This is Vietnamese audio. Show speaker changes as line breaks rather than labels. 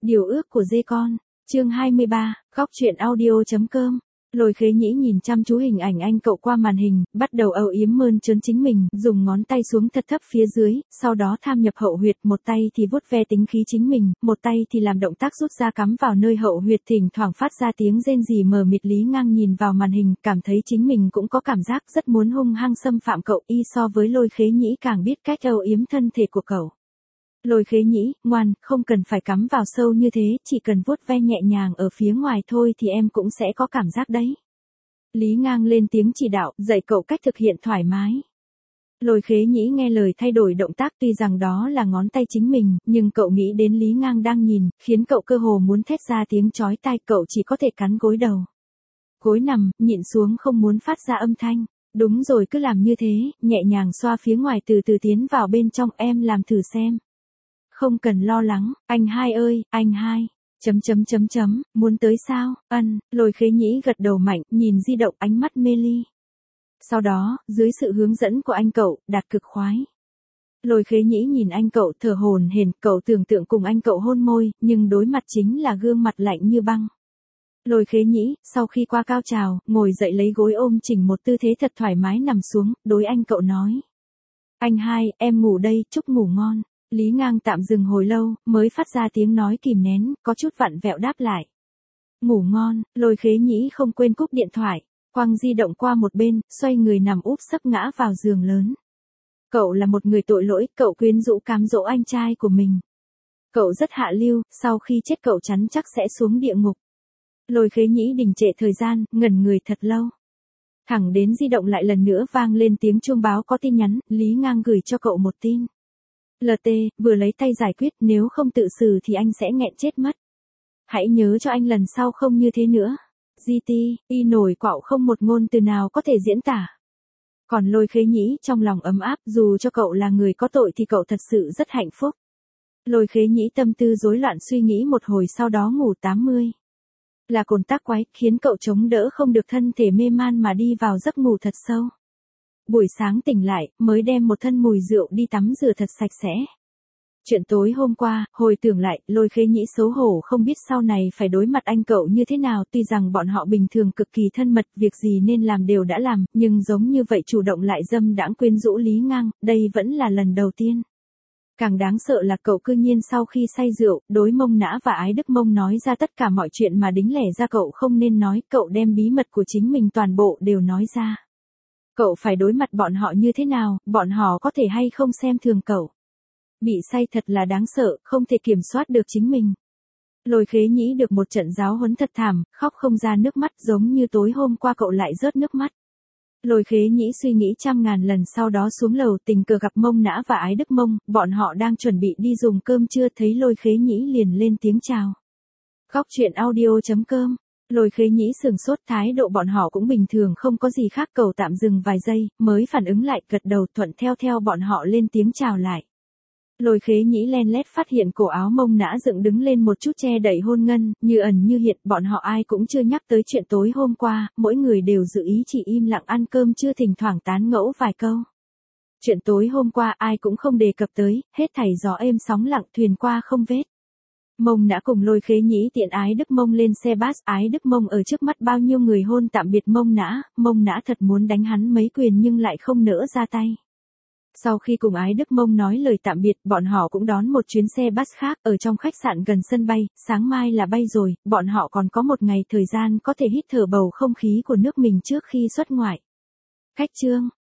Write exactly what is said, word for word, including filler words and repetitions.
Điều ước của dê con, chương hai mươi ba, góc truyện audio.com. Lôi Khế Nhĩ nhìn chăm chú hình ảnh anh cậu qua màn hình, bắt đầu âu yếm mơn trớn chính mình, dùng ngón tay xuống thật thấp phía dưới, sau đó tham nhập hậu huyệt, một tay thì vuốt ve tính khí chính mình, một tay thì làm động tác rút ra cắm vào nơi hậu huyệt, thỉnh thoảng phát ra tiếng rên rỉ mờ mịt. Lý Ngang nhìn vào màn hình, cảm thấy chính mình cũng có cảm giác rất muốn hung hăng xâm phạm cậu, y so với Lôi Khế Nhĩ càng biết cách âu yếm thân thể của cậu. Lôi Khế Nhĩ, ngoan, không cần phải cắm vào sâu như thế, chỉ cần vuốt ve nhẹ nhàng ở phía ngoài thôi thì em cũng sẽ có cảm giác đấy. Lý Ngang lên tiếng chỉ đạo, dạy cậu cách thực hiện thoải mái. Lôi Khế Nhĩ nghe lời thay đổi động tác, tuy rằng đó là ngón tay chính mình, nhưng cậu nghĩ đến Lý Ngang đang nhìn, khiến cậu cơ hồ muốn thét ra tiếng chói tai, cậu chỉ có thể cắn gối đầu. Gối nằm, nhịn xuống không muốn phát ra âm thanh. Đúng rồi, cứ làm như thế, nhẹ nhàng xoa phía ngoài từ từ tiến vào bên trong, em làm thử xem. Không cần lo lắng, anh hai ơi, anh hai, chấm chấm chấm chấm, muốn tới sao, ân, Lôi Khế Nhĩ gật đầu mạnh, nhìn di động, ánh mắt mê ly. Sau đó, dưới sự hướng dẫn của anh cậu, đạt cực khoái. Lôi Khế Nhĩ nhìn anh cậu thở hổn hển, cậu tưởng tượng cùng anh cậu hôn môi, nhưng đối mặt chính là gương mặt lạnh như băng. Lôi Khế Nhĩ, sau khi qua cao trào, ngồi dậy lấy gối ôm chỉnh một tư thế thật thoải mái nằm xuống, đối anh cậu nói. Anh hai, em ngủ đây, chúc ngủ ngon. Lý Ngang tạm dừng hồi lâu, mới phát ra tiếng nói kìm nén, có chút vặn vẹo đáp lại. Ngủ ngon, Lôi Khế Nhĩ không quên cúp điện thoại, quăng di động qua một bên, xoay người nằm úp sấp ngã vào giường lớn. Cậu là một người tội lỗi, cậu quyến rũ cám dỗ anh trai của mình. Cậu rất hạ lưu, sau khi chết cậu chắn chắc sẽ xuống địa ngục. Lôi Khế Nhĩ đình trệ thời gian, ngẩn người thật lâu. Thẳng đến di động lại lần nữa vang lên tiếng chuông báo có tin nhắn, Lý Ngang gửi cho cậu một tin. lờ tê, vừa lấy tay giải quyết, nếu không tự xử thì anh sẽ nghẹn chết mất. Hãy nhớ cho anh lần sau không như thế nữa. giê tê, y nổi quạo không một ngôn từ nào có thể diễn tả. Còn Lôi Khế Nhĩ trong lòng ấm áp, dù cho cậu là người có tội thì cậu thật sự rất hạnh phúc. Lôi Khế Nhĩ tâm tư rối loạn suy nghĩ một hồi sau đó ngủ tám mươi. Là cồn tác quái, khiến cậu chống đỡ không được thân thể mê man mà đi vào giấc ngủ thật sâu. Buổi sáng tỉnh lại, mới đem một thân mùi rượu đi tắm rửa thật sạch sẽ. Chuyện tối hôm qua, hồi tưởng lại, Lôi Khế Nhĩ xấu hổ không biết sau này phải đối mặt anh cậu như thế nào, tuy rằng bọn họ bình thường cực kỳ thân mật, việc gì nên làm đều đã làm, nhưng giống như vậy chủ động lại dâm đãng quyến rũ Lý Ngang, đây vẫn là lần đầu tiên. Càng đáng sợ là cậu cư nhiên sau khi say rượu, đối Mông Nã và Ái Đức Mông nói ra tất cả mọi chuyện mà đính lẻ ra cậu không nên nói, cậu đem bí mật của chính mình toàn bộ đều nói ra. Cậu phải đối mặt bọn họ như thế nào, bọn họ có thể hay không xem thường cậu. Bị say thật là đáng sợ, không thể kiểm soát được chính mình. Lôi Khế Nhĩ được một trận giáo huấn thật thảm, khóc không ra nước mắt, giống như tối hôm qua cậu lại rớt nước mắt. Lôi Khế Nhĩ suy nghĩ trăm ngàn lần, sau đó xuống lầu tình cờ gặp Mông Nã và Ái Đức Mông, bọn họ đang chuẩn bị đi dùng cơm trưa, thấy Lôi Khế Nhĩ liền lên tiếng chào. Góc truyện audio.com. Lôi Khế Nhĩ sừng sốt, thái độ bọn họ cũng bình thường không có gì khác, cậu tạm dừng vài giây, mới phản ứng lại, gật đầu thuận theo theo bọn họ lên tiếng chào lại. Lôi Khế Nhĩ len lét phát hiện cổ áo Mông Nã dựng đứng lên một chút che đậy hôn ngân, như ẩn như hiện, bọn họ ai cũng chưa nhắc tới chuyện tối hôm qua, mỗi người đều dự ý chỉ im lặng ăn cơm trưa, thỉnh thoảng tán ngẫu vài câu. Chuyện tối hôm qua ai cũng không đề cập tới, hết thảy gió êm sóng lặng, thuyền qua không vết. Mông Nã cùng Lôi Khế Nhĩ tiện Ái Đức Mông lên xe bus, Ái Đức Mông ở trước mắt bao nhiêu người hôn tạm biệt Mông Nã, Mông Nã thật muốn đánh hắn mấy quyền nhưng lại không nỡ ra tay. Sau khi cùng Ái Đức Mông nói lời tạm biệt, bọn họ cũng đón một chuyến xe bus khác, ở trong khách sạn gần sân bay, sáng mai là bay rồi, bọn họ còn có một ngày thời gian có thể hít thở bầu không khí của nước mình trước khi xuất ngoại. Cách chương.